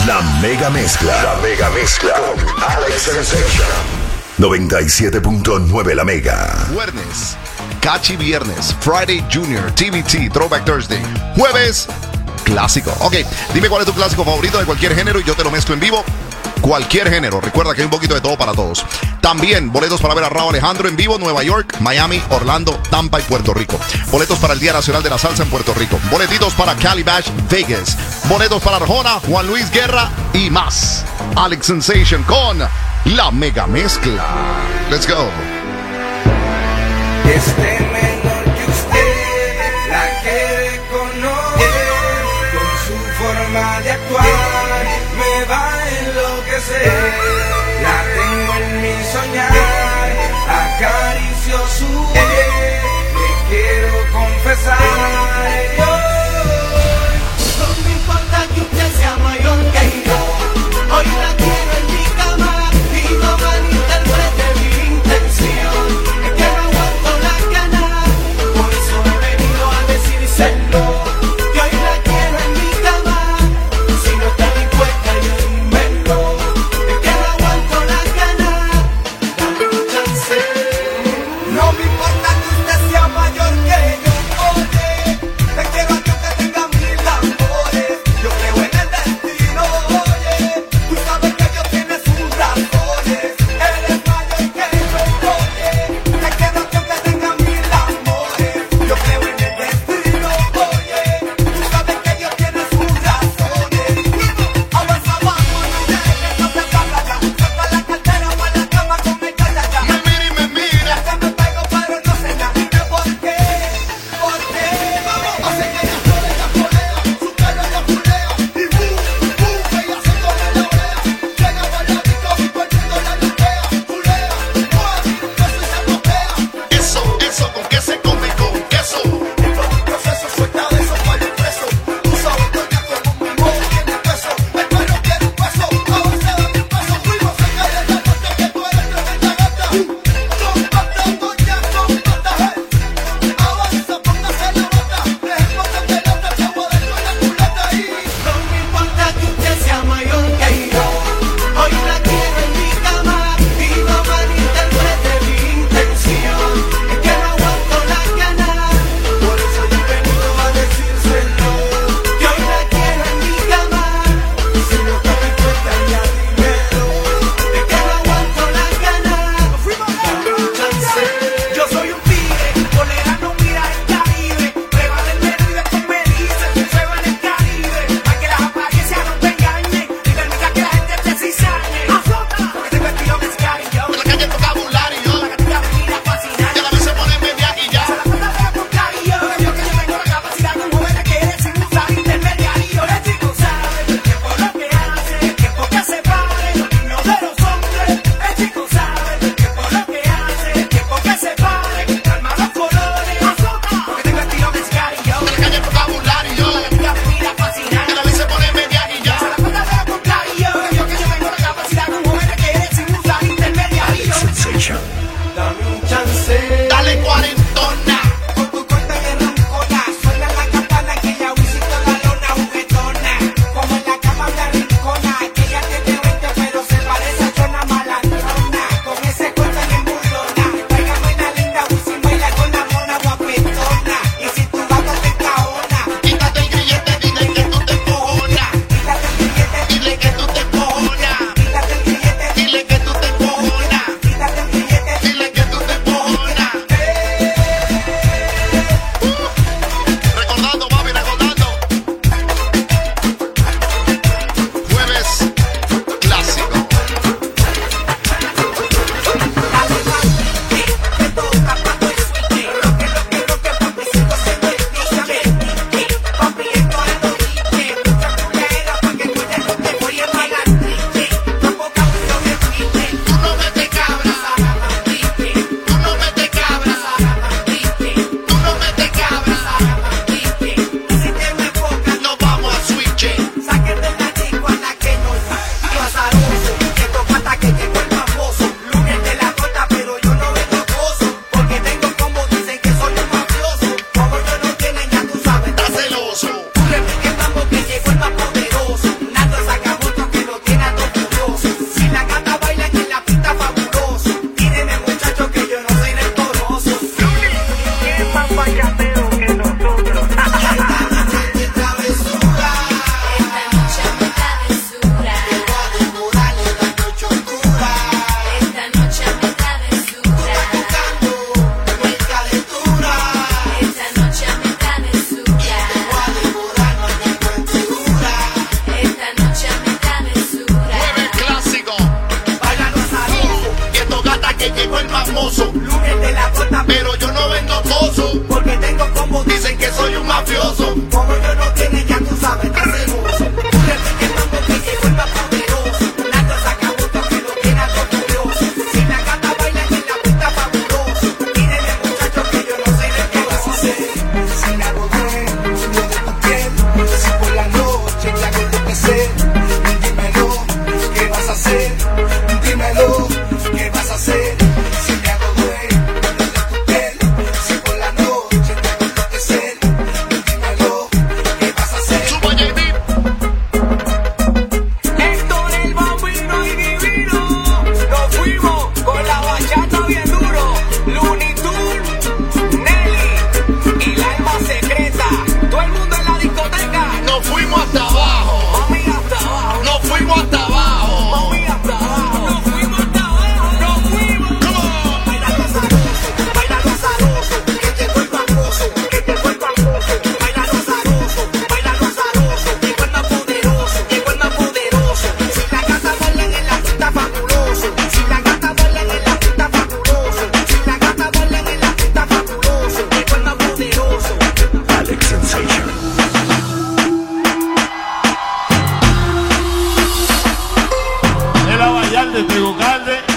La mega mezcla. La mega mezcla con Alex Sensation. 97.9 La Mega. Viernes, Cachi Viernes, Friday Junior, TBT, Throwback Thursday. Jueves, clásico. Ok, dime cuál es tu clásico favorito de cualquier género y yo te lo mezclo en vivo. Cualquier género, recuerda que hay un poquito de todo para todos. También boletos para ver a Rauw Alejandro en vivo en Nueva York, Miami, Orlando, Tampa y Puerto Rico. Boletos para el Día Nacional de la Salsa en Puerto Rico. Boletitos para Cali Bash Vegas. Boletos para Arjona, Juan Luis Guerra y más. Alex Sensation con La Mega Mezcla. Let's go. Este menor que usted la quiere conocer, con su forma de actuar me va a enloquecer. La tengo en mi soñar, acaricio su piel, le quiero confesar. No me importa que usted sea mayor que yo, hoy la quiero en mi cama y no malinterprete mi intención. Es que no aguanto la gana, por eso he venido a decírselo. Que hoy la quiero en mi cama, si no está dispuesta yo dímelo. Es que no aguanto la gana, dame un chance. No me importa que usted sea mayor que yo, oye, te quiero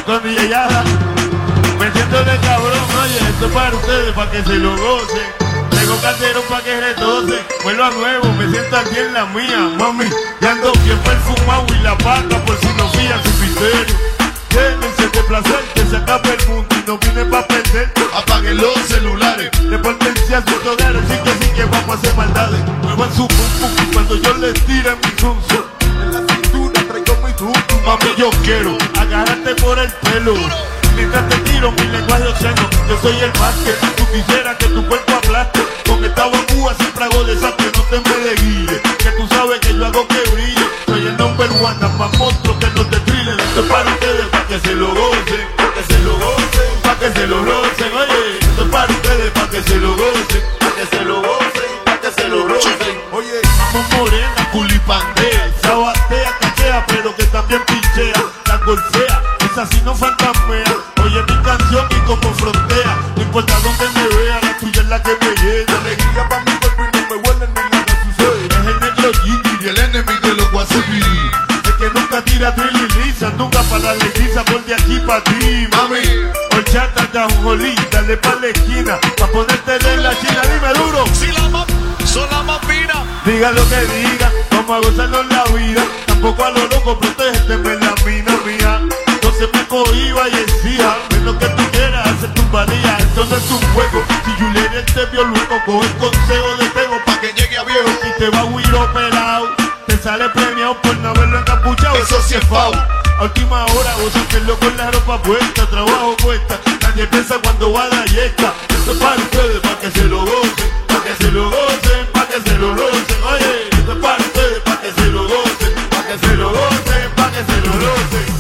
con Yayada. Me siento de cabrón, oye, esto es para ustedes, para que se lo gocen. Tengo Calderón pa' que retose, vuelvo a nuevo, me siento aquí en la mía, mami. Ya ando bien perfumado y la paca por si no fían su criterio. Déjense de placer, que se acabe el mundo y no vine pa' perder. Apaguen los celulares, repórtense a sus hogares, sí que vamos a hacer maldades. Muevan su pum pum cuando yo les tire mi zunzo. En la cintura traigo mi tutu, mami yo quiero agarrarte por el pelo. Mientras te tiro mi lenguaje obsceno, yo soy el más que tú quisieras que tu cuerpo aplaste. Con esta bambúa siempre hago desastre, no te me desguille, que tú sabes que yo hago que brille. Soy el number one, más monstruo que no te trillen. Esto es para ustedes, pa' que se lo gocen, pa' que se lo gocen, pa' que se lo rocen. Oye, esto es para ustedes, pa' que se lo gocen, pa' que se lo gocen, pa' que se lo rocen. Oye, vamos morena, culipandea, sabatea, cachea, pero que también pinchea, la golfea, esa sí no fantasmea. Oye mi canción y como frontea, no importa dónde me vea, la tuya es la que me llena. Alegría pa' mi cuerpo y no me huele ni nada sucede. Es el negro Gigi y el enemigo de los wasabi. El que nunca tira drill y lisa, nunca para la letiza, por de aquí pa' ti, mami. Horchata, jajolí, dale pa' la esquina, pa' ponerte en la china, dime duro. Si la más, son la más fina. Diga lo que diga, vamos a gozarnos la vida. Tampoco a lo loco, protégeme la mina mía. No se me cohiba y exija, menos que tú quieras hacer tu varilla. Esto no es un juego, si Juliet te vio luego, coge el consejo de Tego pa' que llegue a viejo. Y te va a huir operado, te sale premiado por no haberlo encapuchado. Eso sí es foul. A última hora vos hacerlo con la ropa puesta, trabajo cuesta, nadie piensa cuando va a la yesca. Esto es para ustedes, pa' que se lo gocen, pa' que se lo gocen, pa' que se lo rocen. Oye, esto es para ustedes, pa' que se lo gocen, pa' que se lo gocen, pa' que se lo rocen.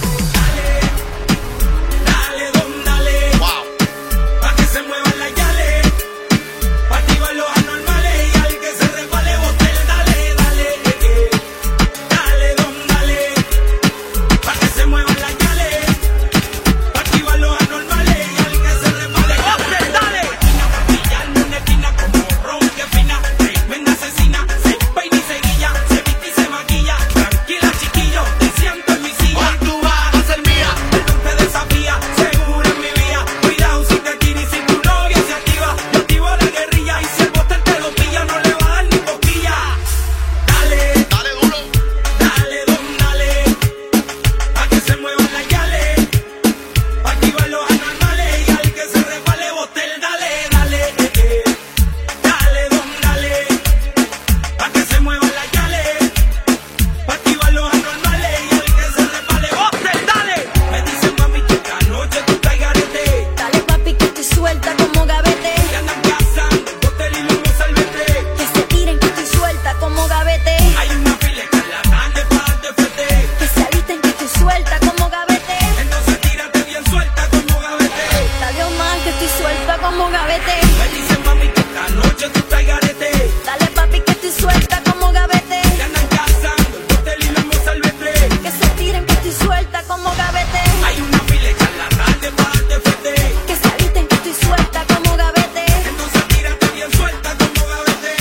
Dale, don, dale. Wow. Pa' que se muevan las yales, pa' activar los anormales y al que se resbale botel, dale, dale. Dale, don, dale. Pa' que se muevan las yales, pa' activar los anormales y al que se resbale botel, dale. Esquina pa' pillarme una esquina como ron que fina, tremenda asesina, se peina y se guilla, se viste y se maquilla. Tranquila, chiquillo, te siento en mi silla. Hoy tú vas a ser mía, tú te desafías, seguro en mi vía. Cuidado si te tira y si tu novia se activa. Yo activo la guerrilla y si el botel te lo pilla, no le va a dar ni cosquilla. Dale, Dale duro. dale, don, dale. Pa' que se muevan las yales, pa' activar los anormales y al que se resbale botel, dale, dale. Dale, don, dale. Pa' que se muevan las yales, pa' activar los anormales y al que se resbale botel, dale. Me dicen mami que esta noche tú estás garete. Dale papi que estoy suelta como gavete. Que andan cazando botel y luego salvete. Que se tiren que estoy suelta como gavete. Hay una fila que la tarde para darte fete. Que se alisten que estoy suelta como gavete. Entonces tírate bien suelta como gavete. Dale Omar que estoy suelta como gavete. Me dicen mami que esta noche tú estás garete. Dale papi que estoy suelta como gavete. Que andan cazando botel y luego salvete. Que se tiren que estoy suelta como gavete. Hay una fila que la tarde para darte fete. Que se alisten que estoy suelta como gavete. Entonces tírate bien suelta como gavete.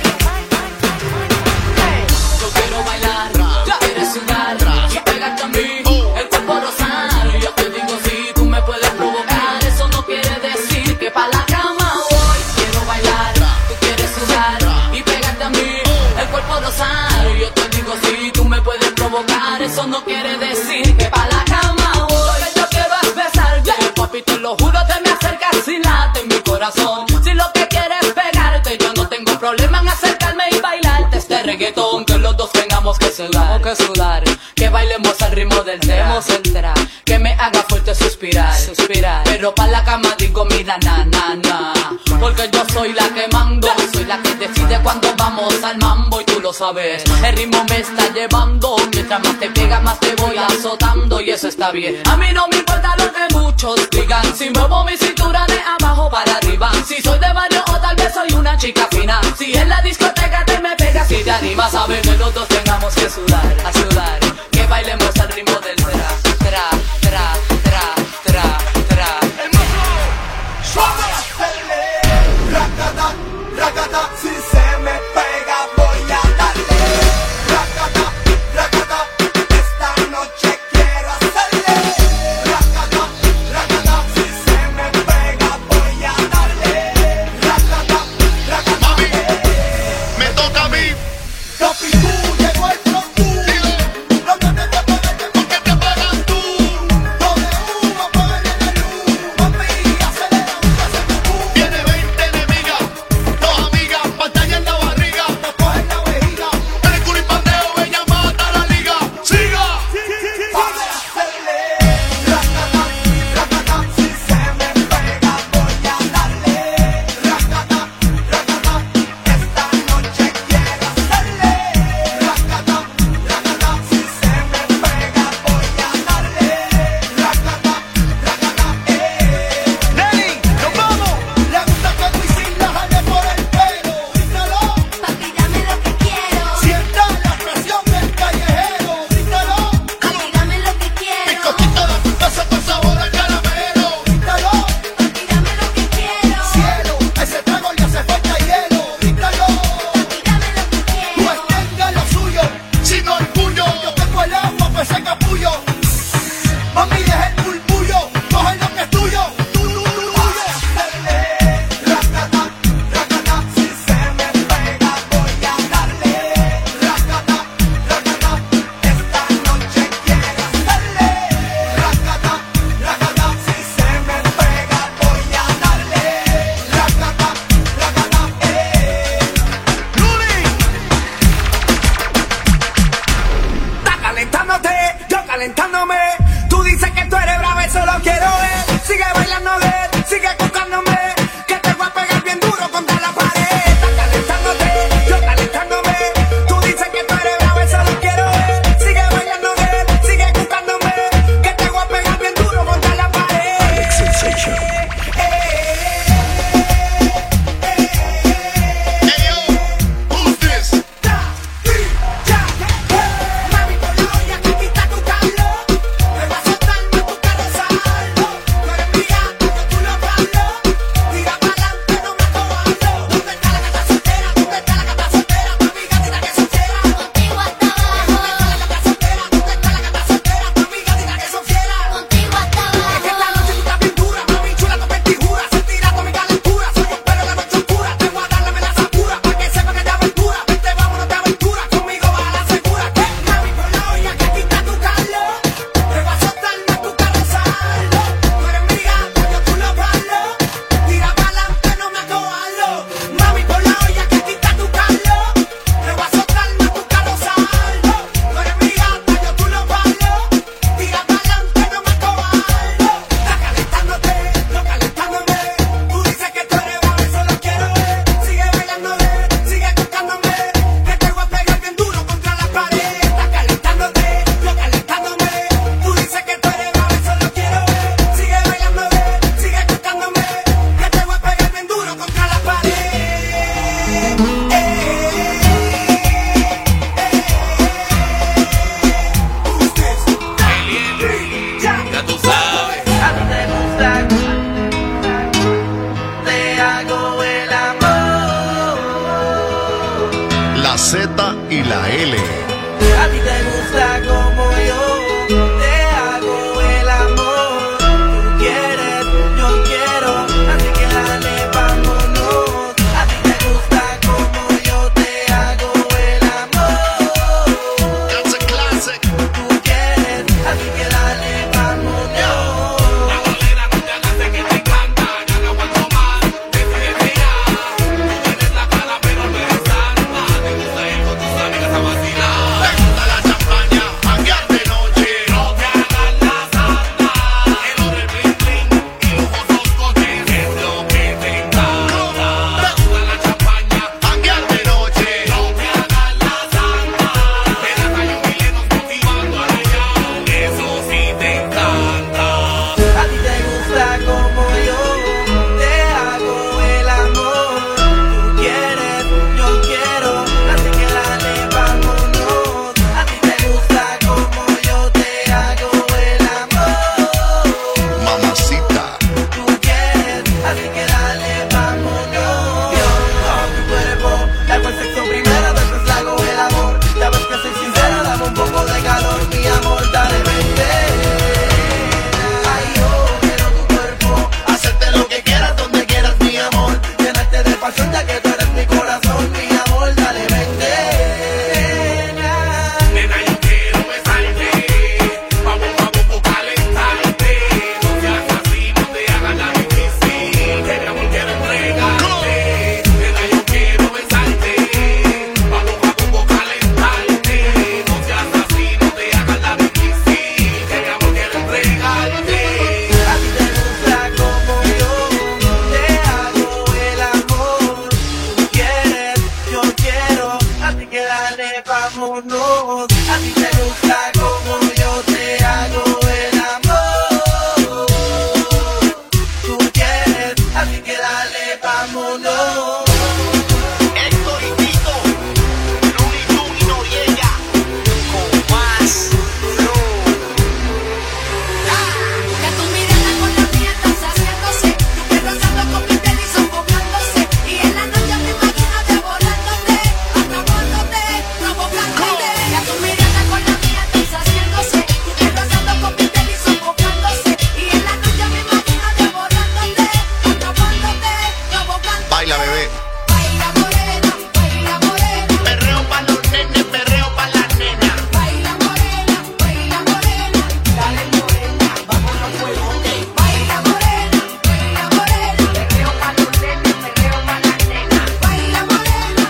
Yo quiero bailar, tú quieres sudar y pegarte a mí, el cuerpo rosado. Yo te digo si tú me puedes provocar, eso no quiere decir que pa' la cama voy. Quiero bailar, tú quieres sudar y pegarte a mí, el cuerpo rosado. Yo te digo si tú me puedes provocar, eso no quiere decir que pa' la cama voy. Lo que yo quiero es besarte, papi, te lo juro, te me acercas y late en mi corazón. Si lo que quieres es pegarte, yo no tengo problema en acercarme y bailarte este reggaetón, que los dos tengamos que sudar, que bailemos al ritmo del tra, que me haga fuerte suspirar, pero pa' la cama digo mira na, porque yo soy la que mando, soy la que decide cuando vamos al mambo y tú lo sabes, el ritmo me está llevando, mientras más te pega más te voy azotando y eso está bien, a mí no me importa lo que muchos digan, si muevo mi cintura de abajo para arriba, si soy de barrio o tal vez soy una chica fina, si en la discoteca te me pegas si te animas a ver que los dos tengamos que sudar, que bailemos al ritmo del tra. Racata, racata, si se me pega voy a darle. Racata, racata, esta noche quiero hacerle. Racata, A ti te gusta como yo te hago el amor. Tú quieres, así que dale, vámonos. Estoy Tito, Luni Luni Noriega, con más flow. Que tu mirada con la mía estás haciéndose, tu piel rozando con mi piel y sofocándose, y en la noche me imagino devorándote, atrapándote, provocándote. Que tu mirada con la mía estás haciéndose, tu piel rozando con mi piel y sofocándose, y en la noche me imagino devorándote, atrapándote, provocándote. Baila, bebé. Baila morena, Perreo pa' los nenes, perreo pa' las nenas. baila morena, dale morena, vámonos a fuegote. Baila morena, perreo pa' los nenes, perreo pa' las nenas. Baila morena,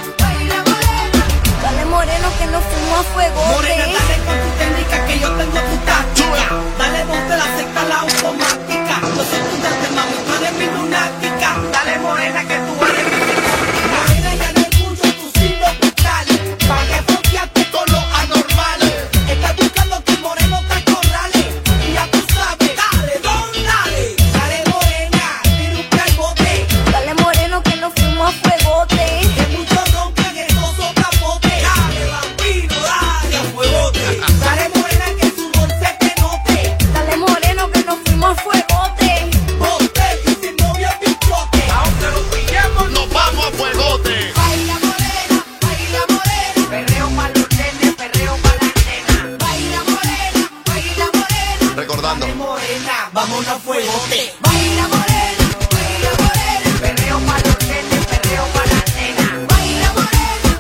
Dale moreno que nos fuimos a fuego. Morena, dale con tu técnica que yo tengo tu táctica. Dale ponte la secta, la automática. Yo soy tu dante, mami, tú eres mi lunática. Dale morena que tú eres mi morena, ya no escucho tus signos vocales. Pa' que fronteaste con los anormales. Estás buscando que el moreno te acorrale. Y ya tú sabes, dale, dale. Dale morena, tira un calbote. Dale moreno que nos fuimos a fuegote. Que muchos roncan estos soplapotes. Dale vampiro, dale a fuegote. Dale morena que su rol se te note. Dale moreno que nos fuimos a fuegote. Bote y sin novia picote. Aunque lo pillemos, Nos vamos a fuegote. baila morena, perreo pa' los nenes, perreo pa' las nenas. Baila morena, Recordando. morena, vámonos a fuegote. baila morena, perreo pa' los nenes, perreo pa' las nenas. Baila morena,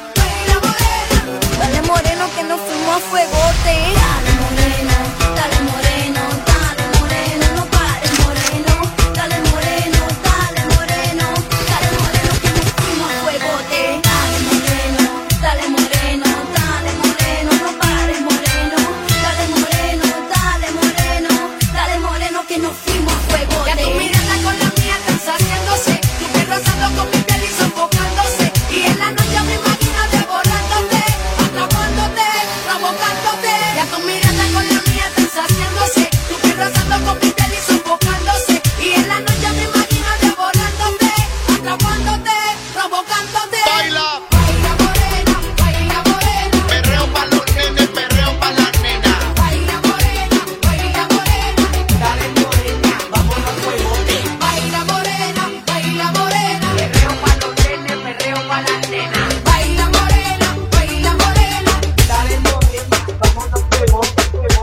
Dale moreno que nos fuimos a fuegote. Dale moreno, dale moreno, dale moreno, no pares moreno. Dale moreno, dale moreno, dale moreno que nos fuimos a fuegote. Dale moreno, dale moreno, dale moreno, no pares moreno. Dale moreno, dale moreno, dale moreno que nos fuimos a que fuegote. tu mirada con la mía estás haciéndose, tu piel rozando con mi piel y sofocándose, y en la noche me imagino devorándote, atrapándote, provocándote. Que tu mirada con la mía estás haciéndose, tu piel rozando con mi piel y sofocándose, y en la noche me imagino devorándote, atrapándote, provocándote. Baila. Baila morena, Perreo pa' los nenes, perreo pa' las nenas. baila morena, Dale morena, vámonos a fuegote. baila morena, perreo pa' los nenes, perreo pa' las nenas. Baila morena, Dale morena, vámonos a fuegote.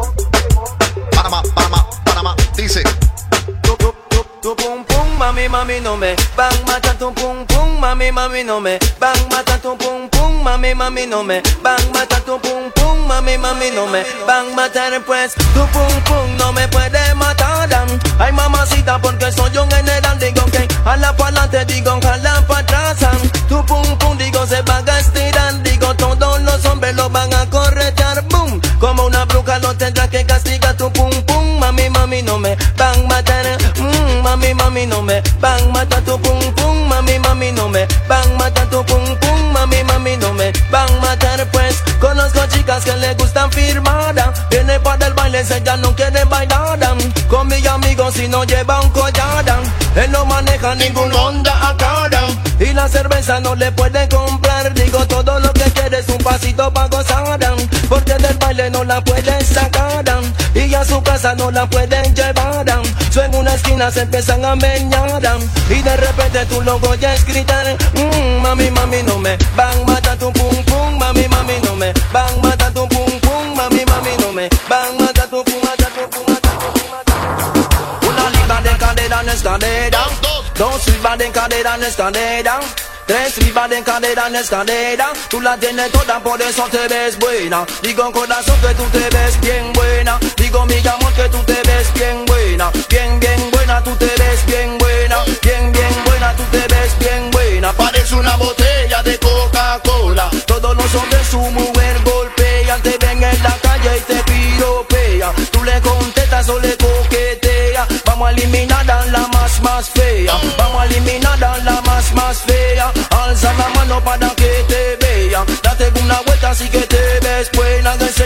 Panamá. Dice. Tu pum pum, mami, mami, no me bang mata tu pum pum, mami, mami, no me bang mata tu pum pum, mami, mami, no me bang mata tu pum pum, mami, mami, no me bang matar pues tu pum pum no me puede matar. Ay mamacita porque soy un general, digo que jala pa' adelante, digo jala pa' atrás. Tu pum pum digo se va a estirar, digo todos los hombres lo van a corretear, boom, como una bruja lo tendrá que castigar tu pum pum, mami, mami, no me bang matar. Mami, mami, no me bang mata tu pum pum, mami, mami, no me bang mata tu pum pum, mami, mami, no me bang matar pues. Conozco chicas que le gustan firmada, viene para el baile, ella no quiere bailar. Con mis amigos si no lleva un collar, él no maneja ningún Honda Accord, y la cerveza no le puede comprar. Digo todo lo que quiere es un pasito pa' gozar, porque del baile no la pueden sacar, y a su casa no la pueden llevar. So en una esquina se empiezan a meñar, y de repente tú lo oyes gritar, mami, mami, no me bang mata tu pum pum, mami, mami, no me bang mata tu pum pum, mami, mami, no me bang mata tu pum, mata tu pum, mata tu pum, mata tu pum. Una libra de cadera en escalera, dos libras de cadera en escalera, tres libras de cadera en escalera. Tú la tienes toda, por eso te ves buena. Digo corazón que tú te ves bien buena. Digo mi amor que tú te ves bien buena. Bien, bien buena, tú te ves bien buena. Bien, bien buena, tú te ves bien buena. Parece una botella de Coca-Cola. Todos los hombres su mujer golpean, te ven en la calle y te piropea. Tú le contestas o le coquetea. Vamos a eliminar a la más fea. Vamos a eliminar a la más fea. Alza la mano para que te vea. Date una vuelta así que te ves buena. Enseña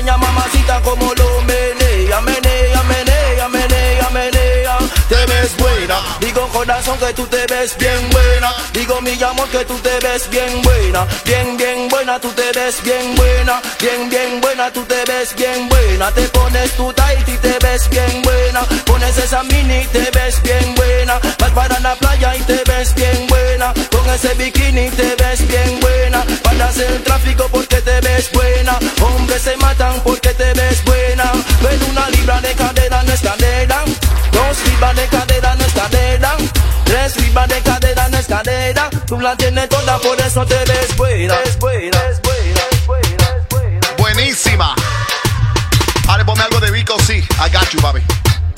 enseña mamacita como lo menea, menea, menea, menea, menea. Te ves buena, digo corazón que tú te ves bien buena. Digo mi amor que tú te ves bien buena. Bien, bien buena, tú te ves bien buena. Bien, bien buena, tú te ves bien buena. Te pones tu tight y te ves bien buena. Pones esa mini y te ves bien buena. Vas para la playa y te ves bien buena. Con ese bikini te ves bien buena. Paras el tráfico porque te ves buena. Hombres se matan porque te ves buena. Ven, una libra de cadera no es cadera. 2 libras de cadera no es cadera. 3 libras de cadera no es cadera. Tú la tienes toda, por eso te ves buena. Es buena, es buena, es buena, es buena. Buenísima. Ahora ponme algo de Vico, sí. I got you, papi.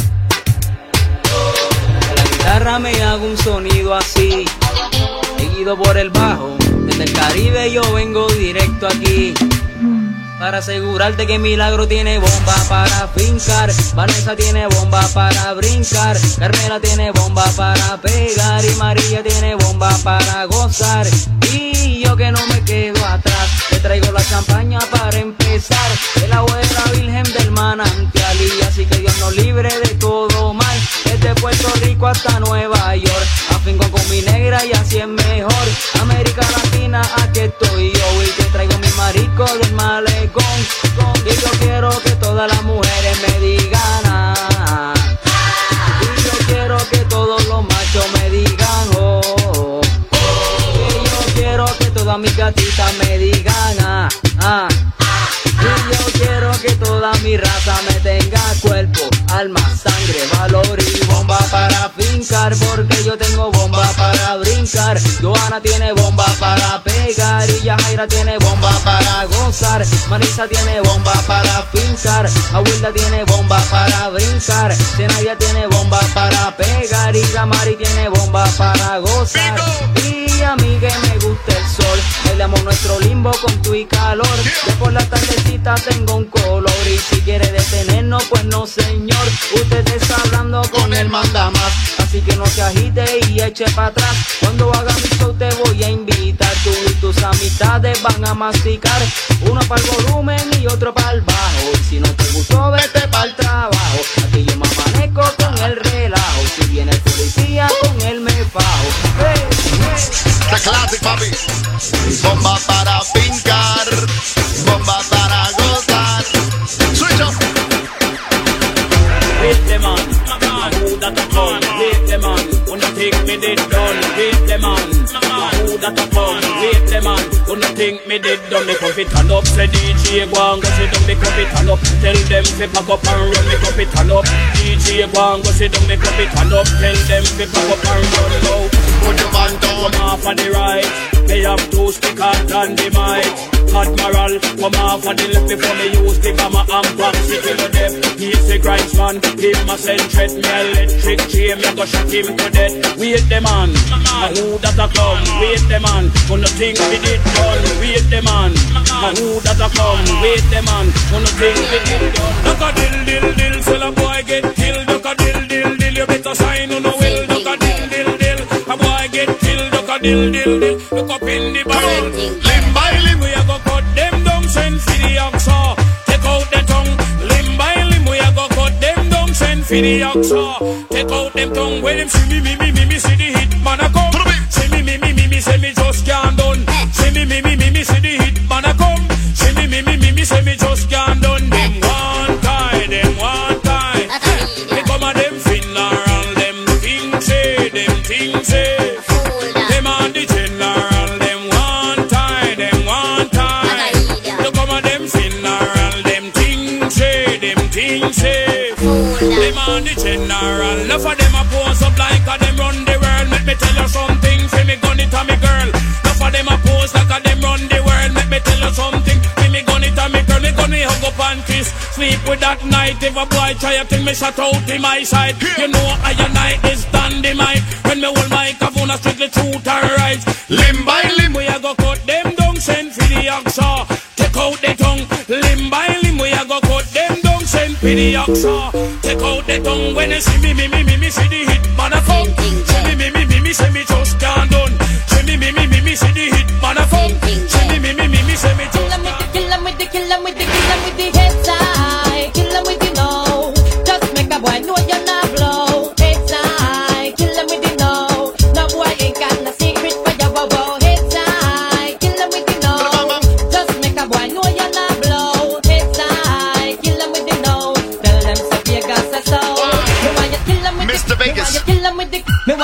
La guitarra me hago un sonido así, seguido por el bajo. Desde el Caribe yo vengo directo aquí, para asegurarte que Milagro tiene bomba para fincar, Vanessa tiene bomba para brincar, Carmela tiene bomba para pegar y María tiene bomba para gozar. Y yo que no me quedo atrás, te traigo la champaña para empezar, el agua de la Virgen del Manantial, y así que Dios nos libre de todo mal. Desde Puerto Rico hasta Nueva York, afinco con mi negra y así es mejor. América Latina, aquí estoy yo y te traigo mi marico del malecón. Y yo quiero que todas las mujeres me digan ah. Y yo quiero que todos los machos me digan oh. Y yo quiero que todas mis gatitas me digan ah. Y yo quiero que toda mi raza me tenga cuerpo, alma, sangre, valor y bomba para fincar, porque yo tengo bomba para brincar. Johanna tiene bomba para pegar y Yajaira tiene bomba para gozar. Marisa tiene bomba para fincar, Abuela tiene bomba para brincar, Zenaida tiene bomba para pegar y Gamari tiene bomba para gozar. Y a mí que me gusta el sol, bailamos nuestro limbo con tu y calor. Yo por la tardecita tengo un color y si quiere detenernos pues no señor. Usted está hablando con el mandamás, así que no se agite y eche para atrás. Cuando haga mi show te voy a invitar, tú y tus amistades van a masticar. Uno para el volumen y otro para el bajo, y si no te gustó vete para el trabajo. Aquí yo me amanezco con el relajo, si viene el policía con él me fajo. Hey, hey. The classic, papi. Bomba para fincar, bomba para gozar. Switch up. Hit them on, who that a come? Hit them on, wanna think me did done. Hit them on, who that a come? Hit them on, wanna think me did done. Me come fit turn up, say DJ go and go sit down. Me come fit turn up, tell them fi pack up and run. Me come fit turn up, DJ go and go sit down. Me come fit turn up, tell them fi pack up and run. Now put your man down, come off on the right. They have 2 stickers on the mic. Admiral, come off on the left before me use the gamma and back. Sit in the depth, he's the grinds man. Him a send threat, me electric chain, me go shot him to death. Wait the man, who that a come? Wait the man, gonna think we did done. Wait the man, who that a come? Wait the man, gonna think we did done. Duck a dill dill dill, till a boy get killed. Duck a dill dill dill, you better sign on the will. Duck a dill dill dill, a boy get killed. Duck a dill dill dill, look up in the barrel. Limb by limb, we a go cut them down, send for the oxa. Take out the tongue, limb by limb, we a go cut them down, send for the oxa. Take out them tongue, when them see me, see the hit man a come. See me, say me just can't done. See me, see the hit man a come. See me, say me just can't done. Them one time, they come a them funeral, them things say, them on the general, them one time, they come a them funeral, them things say, them on the general. Enough of them a pose up like a them run the world. Let me tell you something, fi me gun it a me girl. Enough of them a pose like a them run the world. Let me tell you something, fi me gun it a me girl. Me gun it hug up and kiss, sleep with that night. If a boy try a thing, me shut out in my side. You know I and I is dynamite. When me hold my cavuna strictly truth and right. Limb by limb, we a go cut them down, send for the oxa. Take out the tongue, limb by limb, we a go cut them down, send for the oxa. Take out the tongue, when you see me, see the hit man a come. See me, say me just can't done. See me, see the hit man a come. See me, say me just. Kill 'em with the heads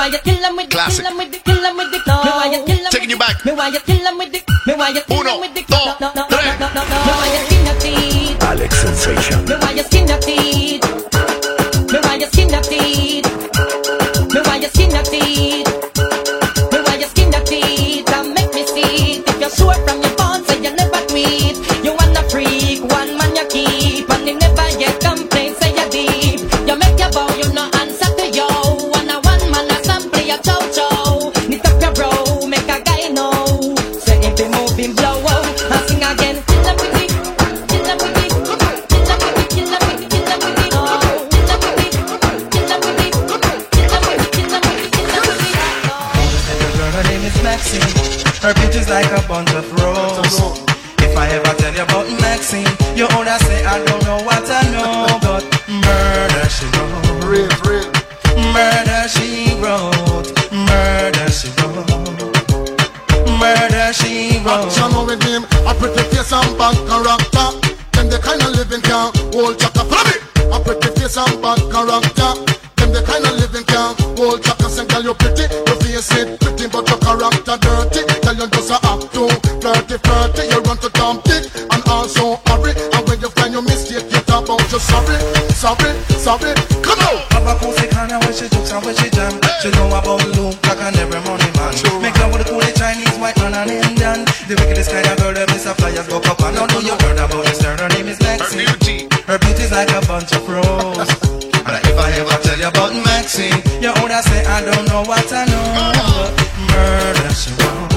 why you kill 'em with the, Classic. kill 'em with the, kill 'em with the claw. Me why you kill 'em Taking you back. Me why you kill 'em with the, me why you kill 'em with the claw. Uno, No, me why you skin your teeth. Alex Sensation. Me why you skin your teeth. Me why you skin your teeth. Me why you skin your teeth. Me why you skin your teeth and make me see it. If you're sure from your bones, so you never tweet. You wanna freak, one man you keep, and you never yet complain, say you're deep. You make your bow, you no answer to yo. And a one man a sample your chow chow. Knit up your brow, make a guy know. Say if he move him blow out, and sing again. Kill 'em with it, kill 'em with it, kill 'em with it, kill 'em with it, kill 'em with it, oh. Kill 'em with it, kill 'em with it, kill 'em with it, kill 'em with it, kill 'em with it, Little girl, her name is Maxine. Her beauty's like a bunch of roses. If I ever tell you about Maxine, you wanna say I don't know what I know, but murder she wrote. Murder she wrote. Murder she wrote. Murder she wrote. Action with him, a pretty face and bad character. Them the kind of living can hold chaka. Follow me. A pretty face and bad character. Them the kind of living can hold chaka. Say girl you pretty, your face it pretty, but your character dirty. Girl you just a act too flirty. You run to Tom Dick and also hurry. And when you find your mistake, you talk about you sorry. Come on. Have a cozy kind of when she jokes and when she jam. She know about Luke, like an every money man. Make love with the cool Chinese, white man and Indian. The wickedest kind of girl that Mr. Flyers go up and don't know you heard about this girl. Her name is Maxine. Her beauty's like a bunch of roses. But if I ever tell you about Maxine, you woulda say I don't know what I know. But murder she wrote.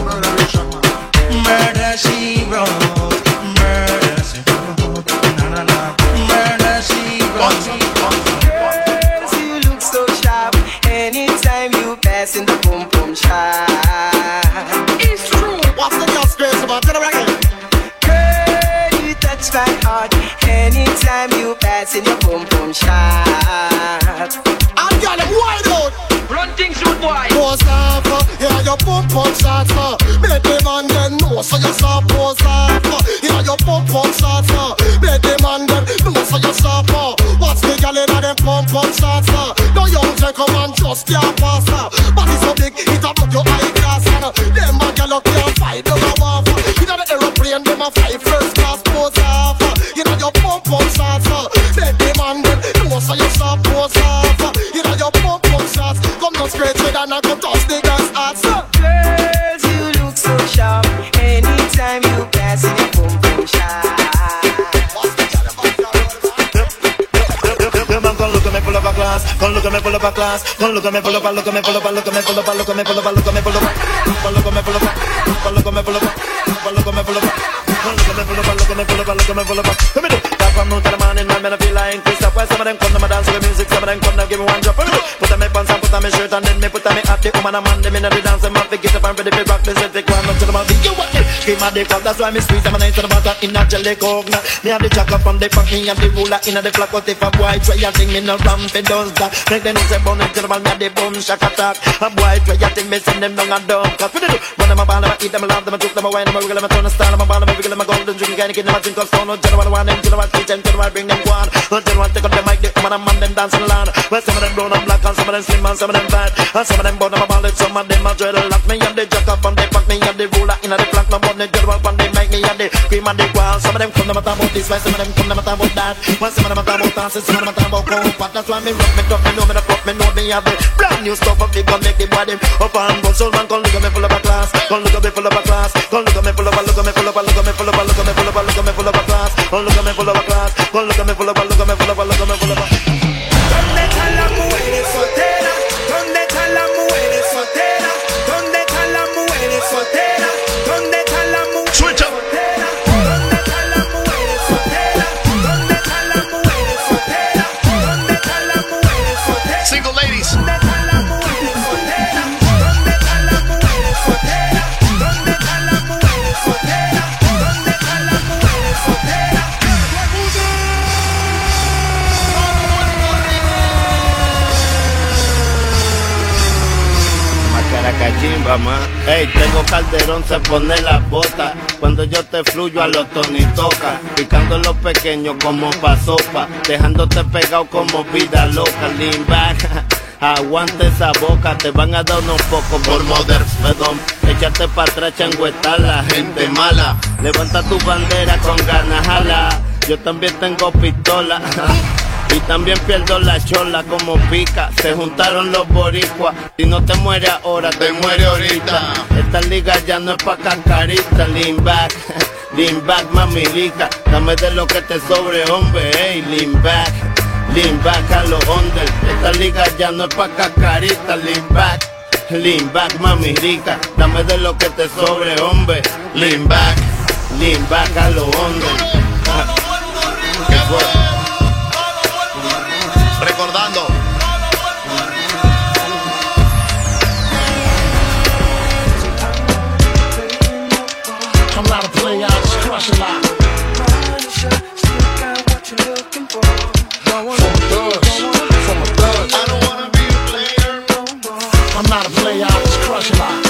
Murder she wrote. Murder she wrote. Na. Murder she wrote. Girls, you look so sharp. Anytime you pass in the boom boom shop. It's true. What's the girl's crazy about? Tell her again. Girl, you touch my heart. Anytime you pass in your boom boom shop. I got him wide out. Run things with boy. Pose off, yeah, your pump shots, make the man then know, so you stop pose off, yeah, your pump shots, make the man then know, so you stop. What's the girl in them pump shots? No young gentleman just can't pass. Body so big, it up your eyeglass. Them a girl up here fight, them a waff. You know the aeroplane, them a fly first class. Pose off, you know your pump shots, make the man then know, so you stop pose off. You know your pump shots, come down straight with and I come touch the girl's ass. Girls, you look so sharp. Anytime you pass in your boom boom shop. Look at me full of a class. Come look at me full of a class. Come look at me full of a. Look at me full of a. Look at me full of a. Look at me full of a. Look at me full of a. Look at me full of a. Look at me full of a. Look at me full of a. Look at me full of a. Look at me full of a. Look at me full of a. Let me do. That from noon to the morning, man, I feel like Christoph. Why some of them come to my dance with the music, some of them come to give me one drop. Let me do. Put on my pants and put on my shirt and then me put on my hat. The woman and man, them in the dance, them have to get up and ready to rock. They say take one up to the mouth. You want it? Give my dick up. That's why me squeeze them and I turn about that in a jelly coke. Me have the jack up from the back, me have the ruler in the flock. But if a boy try a thing, me no ramp it does that. Make them say bone and tell them me have the boom shack attack. A boy try a thing, me send them down a dumb. Cause what they do? Run them a ball, them a eat them, a laugh them, a joke them, a wine them, a wiggle them, a turn a style them, a ball them, a wiggle them, a golden drink, a give them a drink of stone. No general one, them general teach them, general bring them one. No general take up the mic, the woman and man them dance in the land. Well, some of them brown and black and some of them slim and some of them fat. And some of them bone them a ball, some of them a dreadlock. Me have the jack up and they pack me have the ruler in the flank. No more the general one, they make me have the cream and the wall. Some of them come them a talk about this way, some of them come them a talk about that. Well, some of them a talk about dancing, some of them a talk about comfort. That's why me rock, me talk, me know me the pop, me know me have the brand new stuff up, they gon' make the body up and go. So man, come look at me full of a class, come look at me full of a class, come look at me full of a, look at me full of a, look at me full of a, look at me full of a, look at me full of a class, come look at me full of a class, come look at me full of a, look at me full of a, look at me full of a. ¿Dónde están las mujeres solteras? ¿Dónde están las mujeres solteras? ¿Dónde están las mujeres solteras? ¿Dónde están las mujeres solteras? ¿Dónde están las mujeres solteras? ¿Dónde están las mujeres solteras? ¿Dónde están las mujeres solteras? Single ladies. ¿Dónde están las mujeres solteras? ¿Dónde están las mujeres solteras? ¿Dónde están las mujeres solteras? ¿Dónde están las mujeres solteras? Caracachimba, ma. Ey, tengo calderón, se pone las botas. Cuando yo te fluyo a los Tony toca. Picando los pequeños como pa' sopa. Dejándote pegado como vida loca. Lean back, Aguante esa boca, te van a dar unos pocos por Modern Perdón, échate pa' atrás, changueta, la gente mala. Levanta tu bandera con ganas, jala. Yo también tengo pistola y también pierdo la chola como pica. Se juntaron los boricuas y no te muere ahora, te muere ahorita. Esta liga ya no es pa' cascarita. Lean back, mami rica. Dame de lo que te sobre, hombre, hey, lean back a los under. Esta liga ya no es pa' cascarita. Lean back, mami rica. Dame de lo que te sobre, hombre. Lean back a los under. ¿Qué fue? Recordando. I'm not a player, I just crush a lot. From a thug. I don't wanna be a player. I'm not a player, I just crush a lot.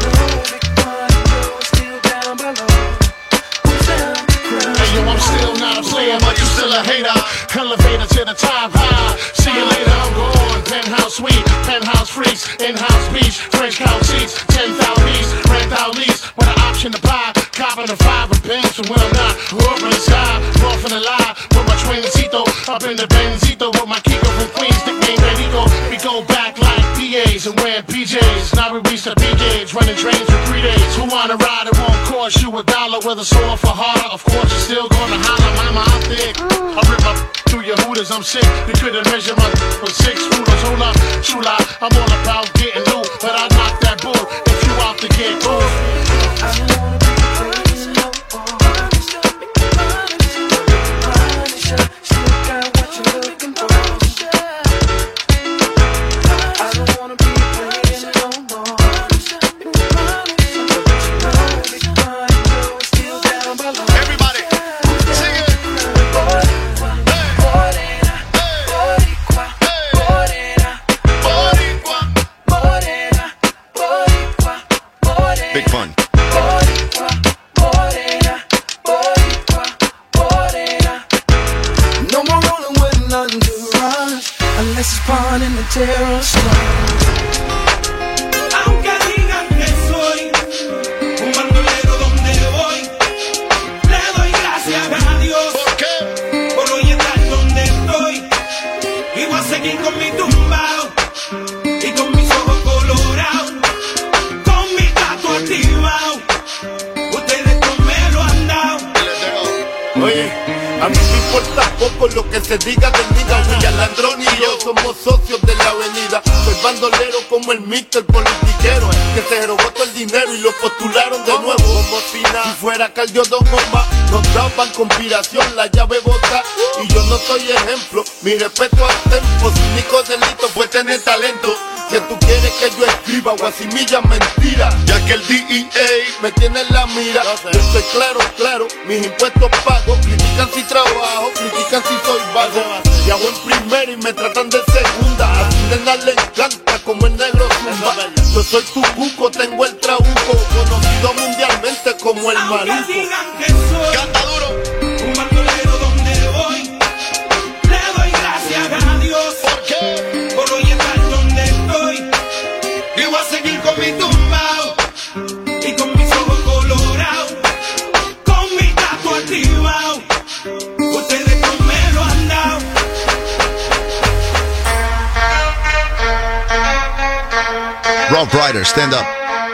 Hey yo, I'm still not a player, but you still a hater. Elevator to the top high. See you later, I'm gone. Penthouse suite, penthouse freaks, in-house beach, French couch seats, 10,000 east, rent out lease, with an option to buy. Copping a 5 and pins, so when I'm not, up in the sky, off in the lie, with my twincito, up in the Benzito, with my Kiko from Queens, nickname Benito. We go back like PAs and wearing PJs. Now we reach the PJs, running trains for 3 days. Who wanna ride? It won't cost you $1, whether sore for harder. Of course, you're still gonna holler, mama, I'm thick. I rip up through your hooters, I'm sick. You couldn't measure my for 6 rulers. Hold up, true lie, I'm all about getting loot, but I knock that bull if you out to get cool. Big fun. No more rolling with nothing to rush, unless it's pawn in the terror Aunque digan que soy un bandolero donde voy, le doy gracias a Dios por hoy estar donde estoy. Y voy a seguir con mi tumbao y con mis ojos colorados, con mi tatu activado. Ustedes no me lo han dado. Oye, a mí me importa poco lo que se diga del nigga. William Landrón y yo somos socios de la avenida. Soy bandolero como el Mr. Politiquero, que se robó todo el dinero y lo postularon de nuevo. Como si fuera Cardio Don Bomba, nos daban conspiración, la llave bota. Y yo no soy ejemplo, mi respeto al tempo. Su único delito fue tener talento. Que tú quieres que yo escriba o asimilla mentira, ya que el DEA me tiene en la mira. Yo estoy claro, mis impuestos pago. Critican si trabajo, critican si soy vago. Y hago en primera y me tratan de segunda. A tu nena le encanta como el negro zumba. Yo soy tu cuco, tengo el trabuco, conocido mundialmente como el maruco. Canta duro. Un bandolero donde voy, le doy gracias a Dios. ¿Por qué? Por hoy estar donde estoy. Y voy a seguir con mi tumbao y con mis ojos colorados, con mi tatu activado. Ustedes no me lo han dado. Rough Rider, stand up.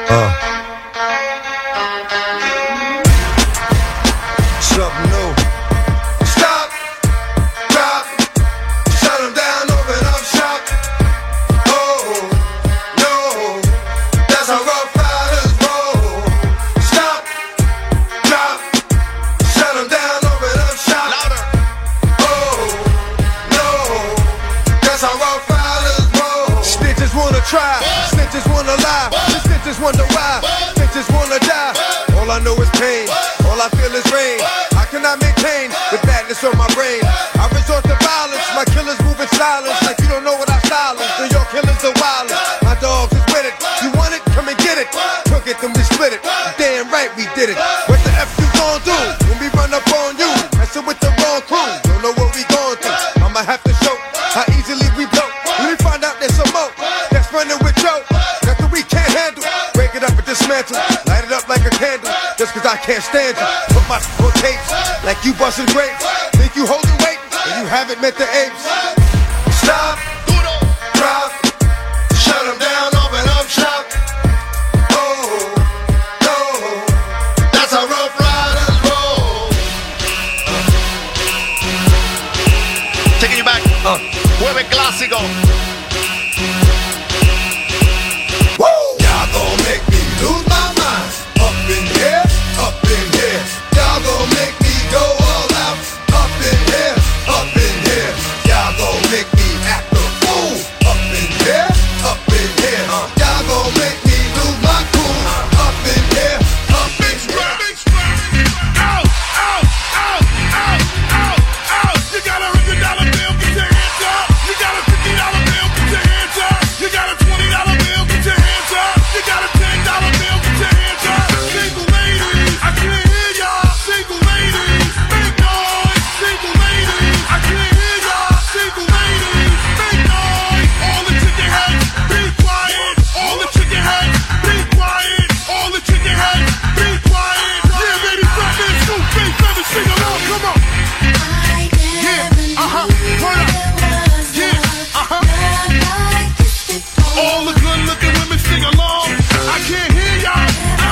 Something new. Stop, drop, shut them down, open up shop. Oh, no, that's how Rough Riders roll. Stop, drop, shut them down, open up shop. Louder. Oh, no, that's how Rough Riders roll. Snitches wanna try, snitches wanna lie, snitches wonder why, snitches wanna die. All I know is pain, all I feel is rain. How can I maintain the badness on my brain? I resort to violence, my killers move in silence. Like you don't know what I silence, then your killers are wildin'. My dogs is with it, you want it, come and get it. Took it, then we split it, damn right we did it. What the F you gon' do when we run up on you? Messin' with the wrong crew, don't know what we gon' through. I'ma have to show how easily we blow. When we find out there's some more, I can't stand you. Put my tapes like you busting grapes. Think you holding weight and you haven't met the apes. Stop, drop, shut them down, open up shop. Oh, no, that's how Rough Riders roll. Taking you back, Jueves Clásico. Y'all gon' make me lose my mind. Up in here, up in here. Y'all gon' make me go all out. Up in here, up in here. Y'all gon' make me act a fool. Up in here, up in here. Y'all gon' make me lose my cool. Up in here, up in here. Out, out, out, out, out, out. You got a $100 bill, get your hands up. You got a $50 bill, get your hands up. You got a $20 bill, get your hands up. You got a $10 bill, get your hands up. Single ladies, I can't hear y'all. Single ladies, make noise. Single ladies, I can't hear y'all. Single ladies, make noise. All the chicken heads, be quiet. All the chicken heads, be quiet. All the chicken heads, be quiet. Yeah, baby, fat man, scoop, face, seven, sing along, come on. Yeah, turn up. Yeah, all the good-looking women sing along. I can't hear y'all.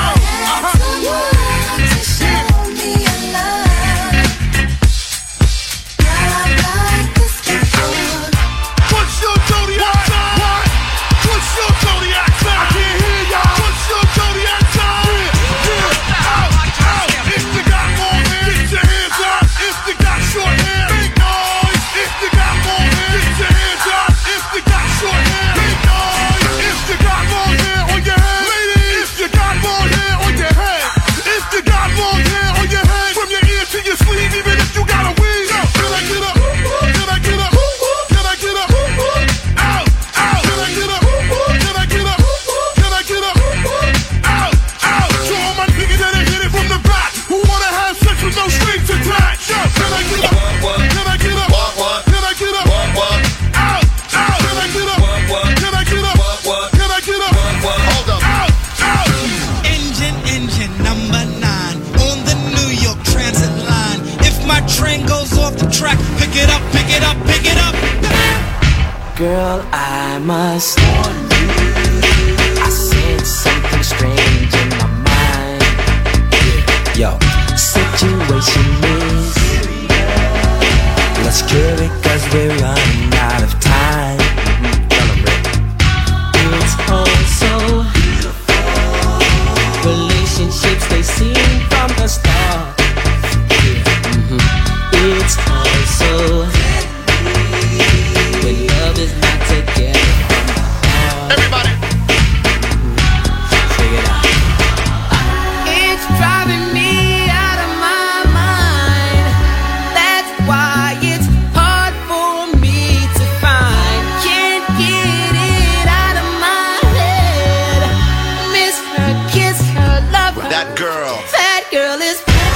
What's your zodiac sign? What? What's your zodiac sign? I can't hear y'all. What's your zodiac sign? Yeah, out, out. If you got long hair, get your hands up. If you got short hair, make noise. If you got long hair, get your hands up. If you got short hair, make noise. If you got long hair on your head, ladies. If you got long hair on your head. If you got long hair on your head, from your ear to your sleeve, even if you got a weave. Can I get up? Can I get up? Can I get up? Out, out. Can I get up? Can I get up? Can I get up? Out, out. To all my niggas that hit it from the back, who wanna have sex with no strings attached. Can I get up? Can I get up? Can I get up? Out, out. Can I get up? Can I get up? Can I get up? Hold up. Out, out. Engine number 9 on the New York Transit line. If my train goes off the track, pick it up, pick it up, pick it up. Girl, I must warn you, I sense something strange in my mind. Yo, situation is let's cure it cause we're running out of time. It's all so relationships they seem from the start. It's all so when love is not together from the heart. Everybody, check it out. It's driving me out of my mind. That's why it's hard for me to find. Can't get it out of my head. Miss her, kiss her, love her. that girl. That girl is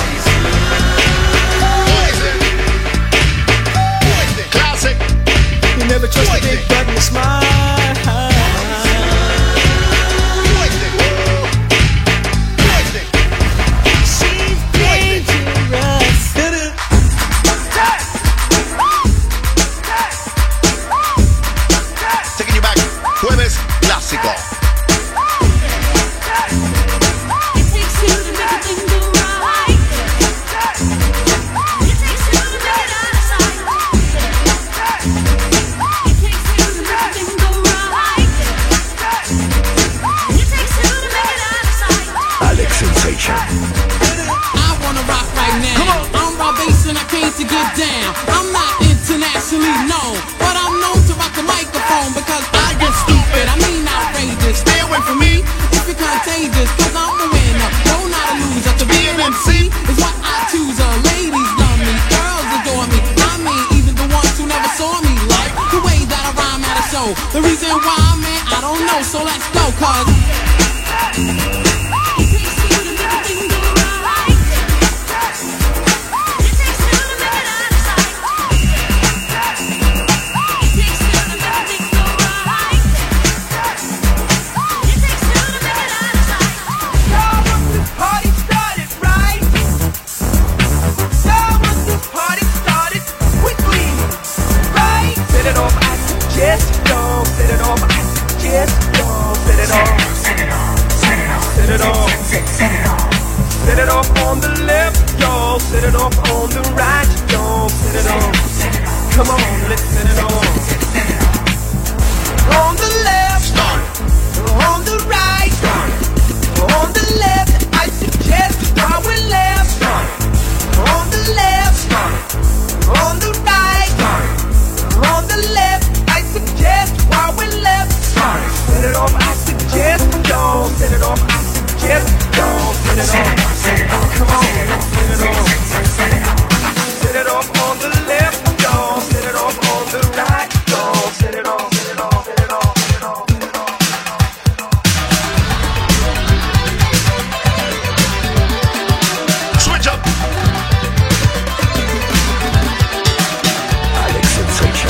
Classic. You never trust a big button to smile. she's dangerous. Taking you back, Jueves Clásico. It takes two to make a thing go right. It takes two to make it out of sight. It takes two to make a thing go right. It takes two to make it out of sight. Alex Sensation. I wanna rock right now. Come on. I'm Rob Bass and I came to get down. I'm not internationally known, but I'm known to rock the microphone because I get stupid. I mean outrageous. Stay away from me if you're contagious, cause I'm the winner. No, not a loser. To be an MC is what I choose. Ladies love me, girls adore me. I mean, even the ones who never saw me like the way that I rhyme at a show. The reason why, man, I don't know. So let's go, cause It takes two to make a thing go right. It takes two to make it out of sight. It takes two to make a thing go right. It takes two to make it out of sight. Y'all want this party started, right? Come on, let's set it on. On the left, on the right, on the left, I suggest while we're left. On the left, on the right, on the left, I suggest while we're left. Set it off, I suggest, y'all. Set it off, I suggest, y'all. Set it off, set it off, come on, set it off. Set it off on the left, y'all. Set it off on the right, y'all. Set it off, set it off, set it off, set it off, set it off. Switch up. Alex Sensation.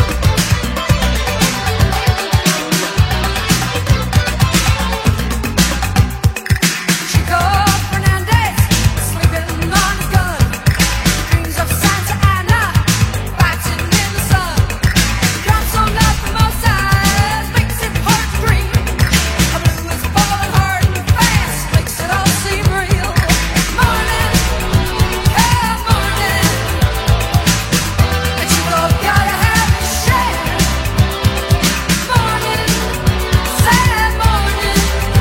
Chico Fernandez, sleeping on his gun. Dreams of Santa Ana, fighting in the sun. Comes on up from outside, makes it hard to dream. A blue is falling hard and fast, makes it all seem real. Morning, yeah, morning. And Chico gotta have his share. Morning, sad morning.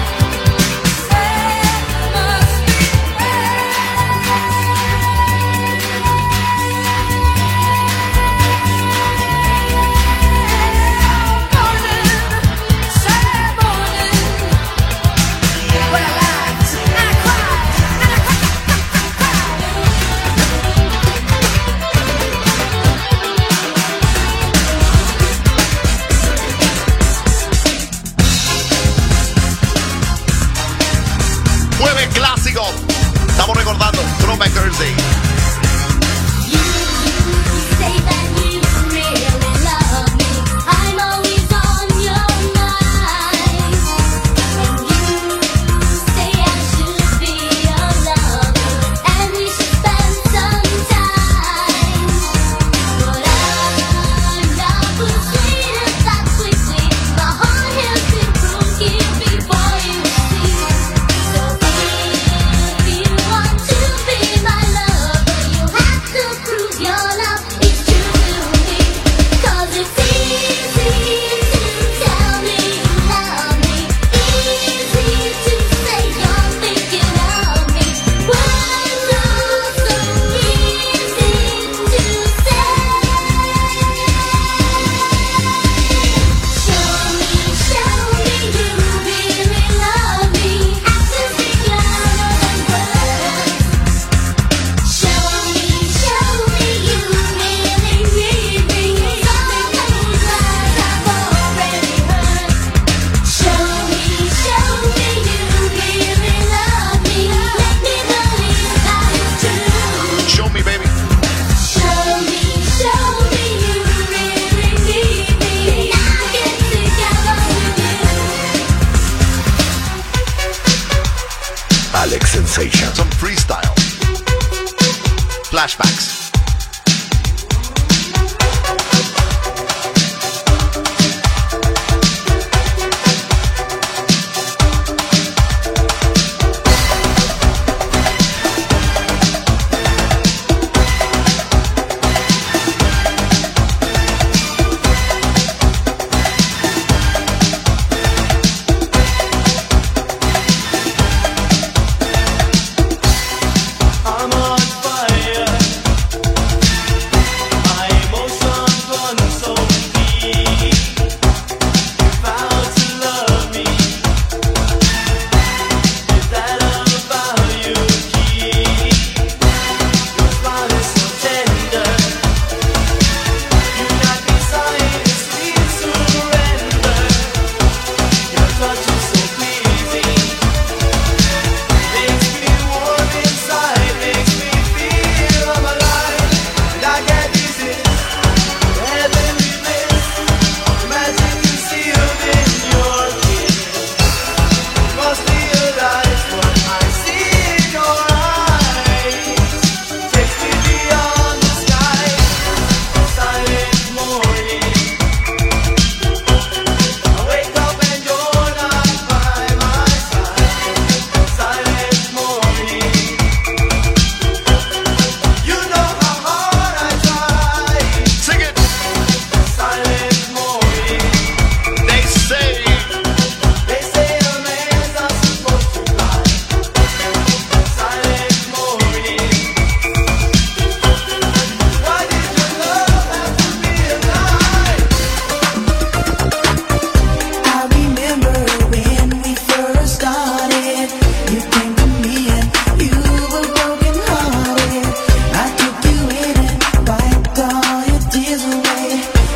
Jueves clásico. Estamos recordando Throwback Thursday. Say that you really love me. I'm always on your mind. And you say I should be your lover, and we should spend some time. But I'm not persuaded that quickly. My heart has been broken before you see. So if you want to be my lover, you have to prove your love is true to me. 'Cause it's easy to tell me you love me, easy to say you're thinking of me. Words are so easy to say. Show me you really love me. Actions speak louder than words. Show me you really need me. Something those lies I've already heard. Show me you really love me. Let me believe that it's true. Show me, baby. Show me you really need me. I get together with you. Alex Sensation. Some freestyle. Flashbacks. I'm on fire.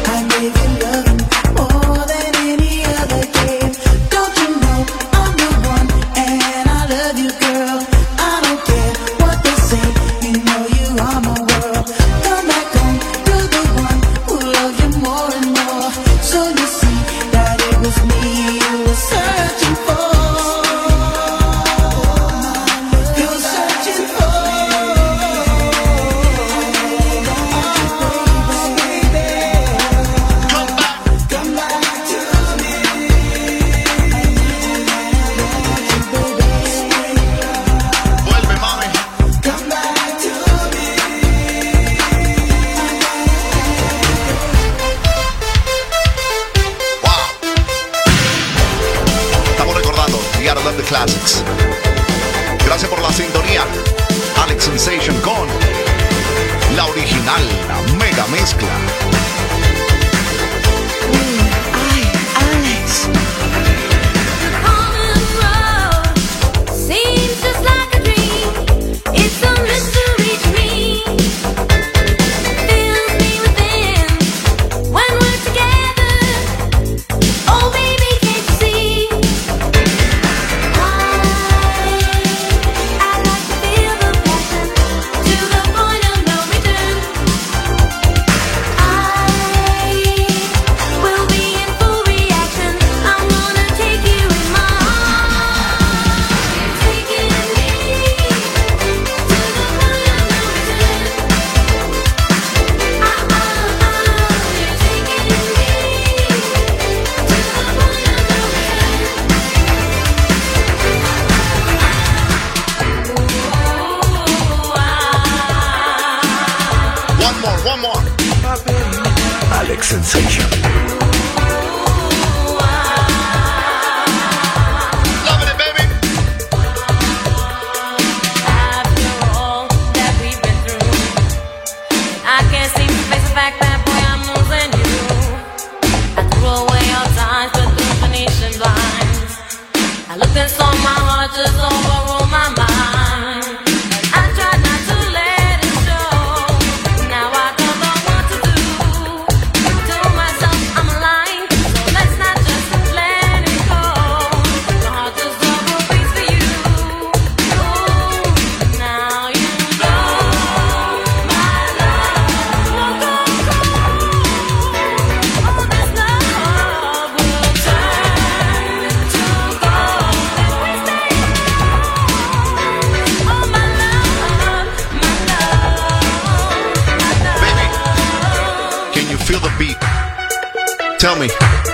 Classics. Gracias por la sintonía. Alex Sensation con la original, la mega mezcla. One more. Alex Sensation. Loving it, baby. After all that we've been through, I can't seem to face the fact that, boy, I'm losing you. I threw away all time, but through Venetian blinds. I looked and saw my heart just overrule my mind. I tried not to let it show. Now I don't know what to do. To myself, I'm lying. So let's not just let it go. My heart just overbeats for you. Ooh, now you know my love. No, go, go. All this love will turn to gold if we stay. Oh, my love, my love, my love. Baby, can you feel the beat? Tell me.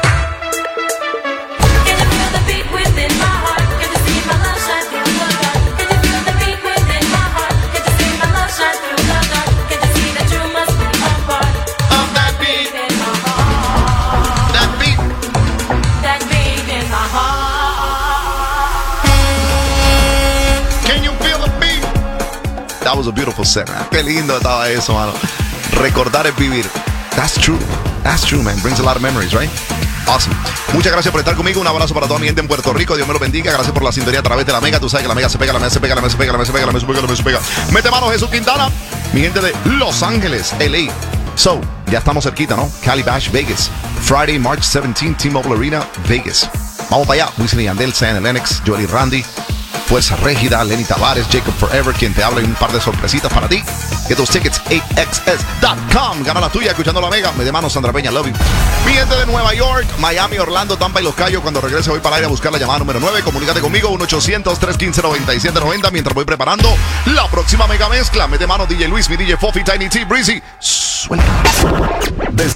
Can you feel the beat within my heart? Can you see my love shine through the dark? Can you feel the beat within my heart? Can you see my love shine through the dark? Can you see that you must be a part of that beat in my heart? That beat. That beat in my heart. Can you feel the beat? That was a beautiful set, man. Qué lindo estaba eso, mano. Recordar es vivir. That's true. That's true, man. Brings a lot of memories, right? Awesome. Muchas gracias por estar conmigo. Un abrazo para toda mi gente en Puerto Rico. Dios me lo bendiga. Gracias por la sintonía a través de la Mega. Tú sabes que la Mega se pega, la Mega se pega, la Mega se pega, la Mega se pega, la Mega se pega, la Mega se pega, la Mega se pega. Mete mano, Jesús Quintana. Mi gente de Los Ángeles, LA. So, ya estamos cerquita, ¿no? Cali Bash, Vegas. Friday, March 17, T-Mobile Arena, Vegas. Vamos para allá. Wisin y Yandel, Zion Lennox, Joel y Randy, Fuerza Régida, Lenny Tavares, Jacob Forever, quien te habla y un par de sorpresitas para ti. Get those tickets, 8xs.com. Gana la tuya escuchando la Mega. Me de mano, Sandra Peña, love you. Mi gente de Nueva York, Miami, Orlando, Tampa y Los Cayos. Cuando regrese voy para el aire a buscar la llamada número 9. Comunícate conmigo, 1-800-315-9790. Mientras voy preparando la próxima Mega Mezcla. Me de mano, DJ Luis, mi DJ Fofi, Tiny T, Breezy. Suelta.